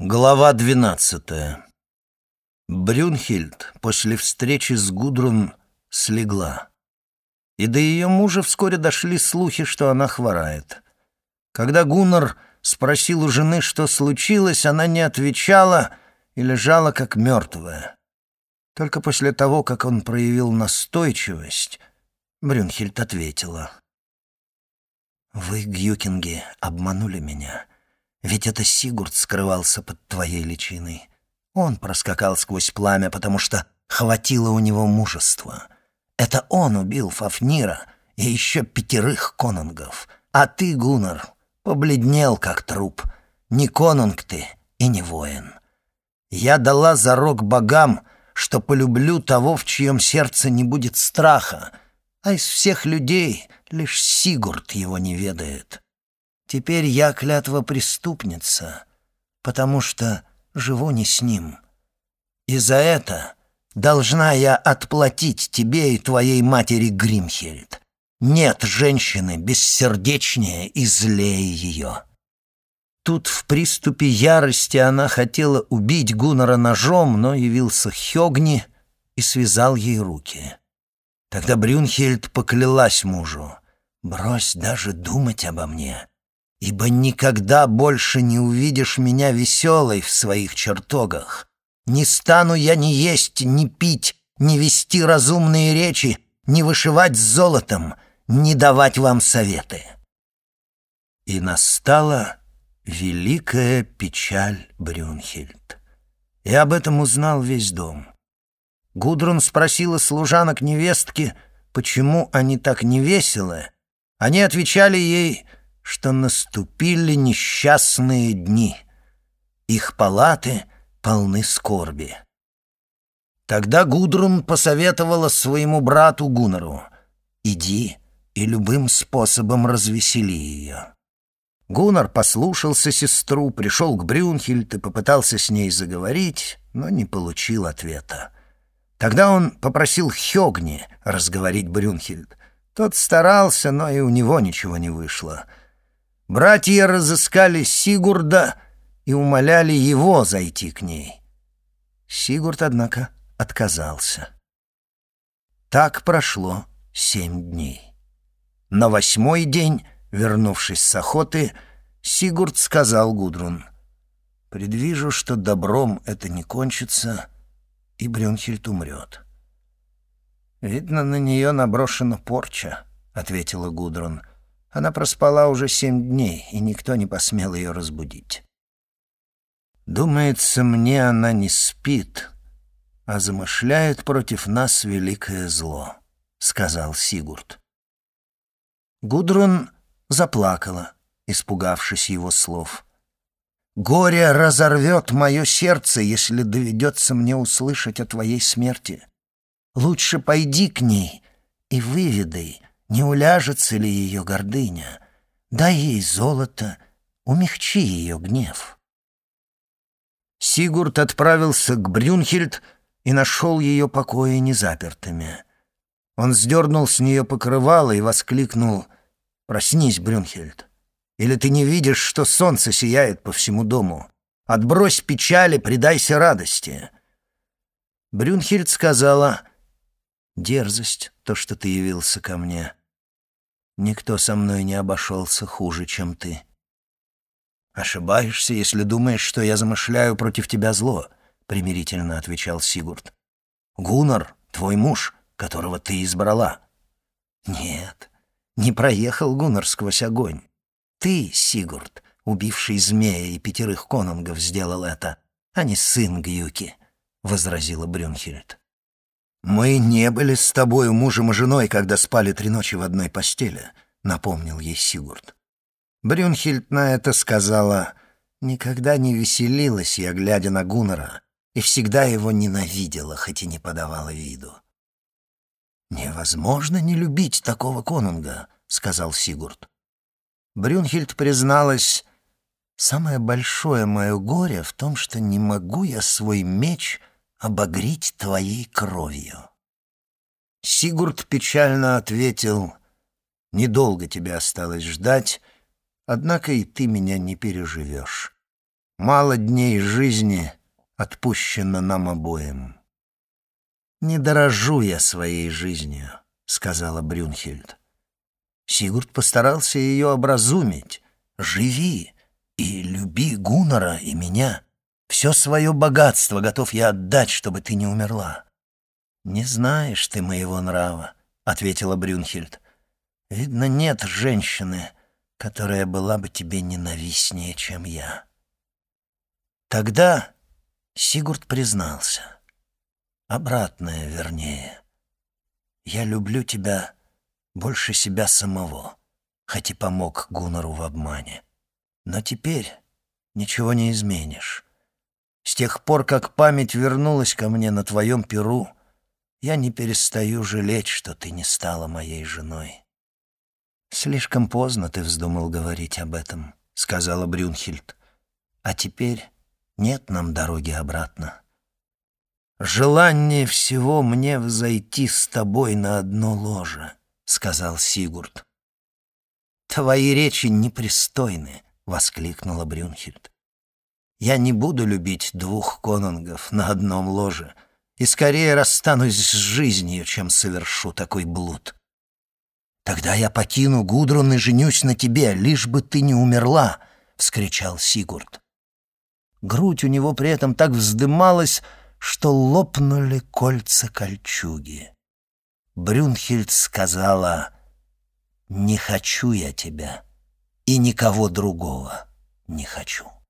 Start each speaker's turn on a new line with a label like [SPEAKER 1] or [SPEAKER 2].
[SPEAKER 1] Глава 12. Брюнхильд после встречи с Гудрун слегла. И до ее мужа вскоре дошли слухи, что она хворает. Когда Гуннар спросил у жены, что случилось, она не отвечала и лежала как мертвая. Только после того, как он проявил настойчивость, Брюнхильд ответила: «Вы, гюкинги, обманули меня. Ведь это Сигурд скрывался под твоей личиной. Он проскакал сквозь пламя, потому что хватило у него мужества. Это он убил Фафнира и еще 5 конунгов. А ты, Гуннар, побледнел, как труп. Не конунг ты и не воин. Я дала зарок богам, что полюблю того, в чьем сердце не будет страха, а из всех людей лишь Сигурд его не ведает. Теперь я клятва преступница, потому что живу не с ним. И за это должна я отплатить тебе и твоей матери Гримхельд. Нет женщины бессердечнее и злее ее». Тут в приступе ярости она хотела убить Гуннара ножом, но явился Хёгни и связал ей руки. Тогда Брюнхельд поклялась мужу: «Брось даже думать обо мне, ибо никогда больше не увидишь меня веселой в своих чертогах. Не стану я ни есть, ни пить, ни вести разумные речи, ни вышивать с золотом, ни давать вам советы». И настала великая печаль Брюнхельд. И об этом узнал весь дом. Гудрун спросила служанок невестки, почему они так невеселы. Они отвечали ей, что наступили несчастные дни. Их палаты полны скорби. Тогда Гудрун посоветовала своему брату Гуннару: «Иди и любым способом развесели ее». Гуннар послушался сестру, пришел к Брюнхельд и попытался с ней заговорить, но не получил ответа. Тогда он попросил Хёгни разговорить Брюнхельд. Тот старался, но и у него ничего не вышло. Братья разыскали Сигурда и умоляли его зайти к ней. Сигурд, однако, отказался. Так прошло 7 дней. На 8-й день, вернувшись с охоты, Сигурд сказал Гудрун: «Предвижу, что добром это не кончится, и Брюнхельд умрет». «Видно, на нее наброшена порча», — ответила Гудрун. «Она проспала уже 7 дней, и никто не посмел ее разбудить». «Думается мне, она не спит, а замышляет против нас великое зло», — сказал Сигурд. Гудрун заплакала, испугавшись его слов. «Горе разорвет мое сердце, если доведется мне услышать о твоей смерти. Лучше пойди к ней и выведай, не уляжется ли ее гордыня. Дай ей золото, умягчи ее гнев». Сигурд отправился к Брюнхельд и нашел ее покои незапертыми. Он сдернул с нее покрывало и воскликнул: «Проснись, Брюнхельд! Или ты не видишь, что солнце сияет по всему дому? Отбрось печали, предайся радости!» Брюнхельд сказала: «Дерзость, то, что ты явился ко мне. Никто со мной не обошелся хуже, чем ты. Ошибаешься, если думаешь, что я замышляю против тебя зло», — примирительно отвечал Сигурд. «Гуннар, твой муж, которого ты избрала». «Нет, не проехал Гуннар сквозь огонь. Ты, Сигурд, убивший змея и 5 конунгов, сделал это, а не сын Гюки», — возразила Брюнхельд. «Мы не были с тобою мужем и женой, когда спали 3 ночи в одной постели», — напомнил ей Сигурд. Брюнхельд на это сказала: «Никогда не веселилась я, глядя на Гуннара, и всегда его ненавидела, хоть и не подавала виду». «Невозможно не любить такого конунга», — сказал Сигурд. Брюнхельд призналась: «Самое большое мое горе в том, что не могу я свой меч обогреть твоей кровью». Сигурд печально ответил: «Недолго тебе осталось ждать, однако и ты меня не переживешь. Мало дней жизни отпущено нам обоим». «Не дорожу я своей жизнью», — сказала Брюнхильд. Сигурд постарался ее образумить. «Живи и люби Гуннара и меня. Все свое богатство готов я отдать, чтобы ты не умерла». «Не знаешь ты моего нрава», — ответила Брюнхильд. «Видно, нет женщины, которая была бы тебе ненавистнее, чем я». Тогда Сигурд признался. Обратное, вернее. «Я люблю тебя больше себя самого, хоть и помог Гуннару в обмане. Но теперь ничего не изменишь. С тех пор, как память вернулась ко мне на твоем перу, я не перестаю жалеть, что ты не стала моей женой». «Слишком поздно ты вздумал говорить об этом», — сказала Брюнхильд. «А теперь нет нам дороги обратно. Желание всего мне взойти с тобой на одно ложе», — сказал Сигурд. «Твои речи непристойны», — воскликнула Брюнхильд. «Я не буду любить двух конунгов на одном ложе и скорее расстанусь с жизнью, чем совершу такой блуд». «Тогда я покину Гудрун и женюсь на тебе, лишь бы ты не умерла», — вскричал Сигурд. Грудь у него при этом так вздымалась, что лопнули кольца кольчуги. Брюнхильд сказала: «Не хочу я тебя, и никого другого не хочу».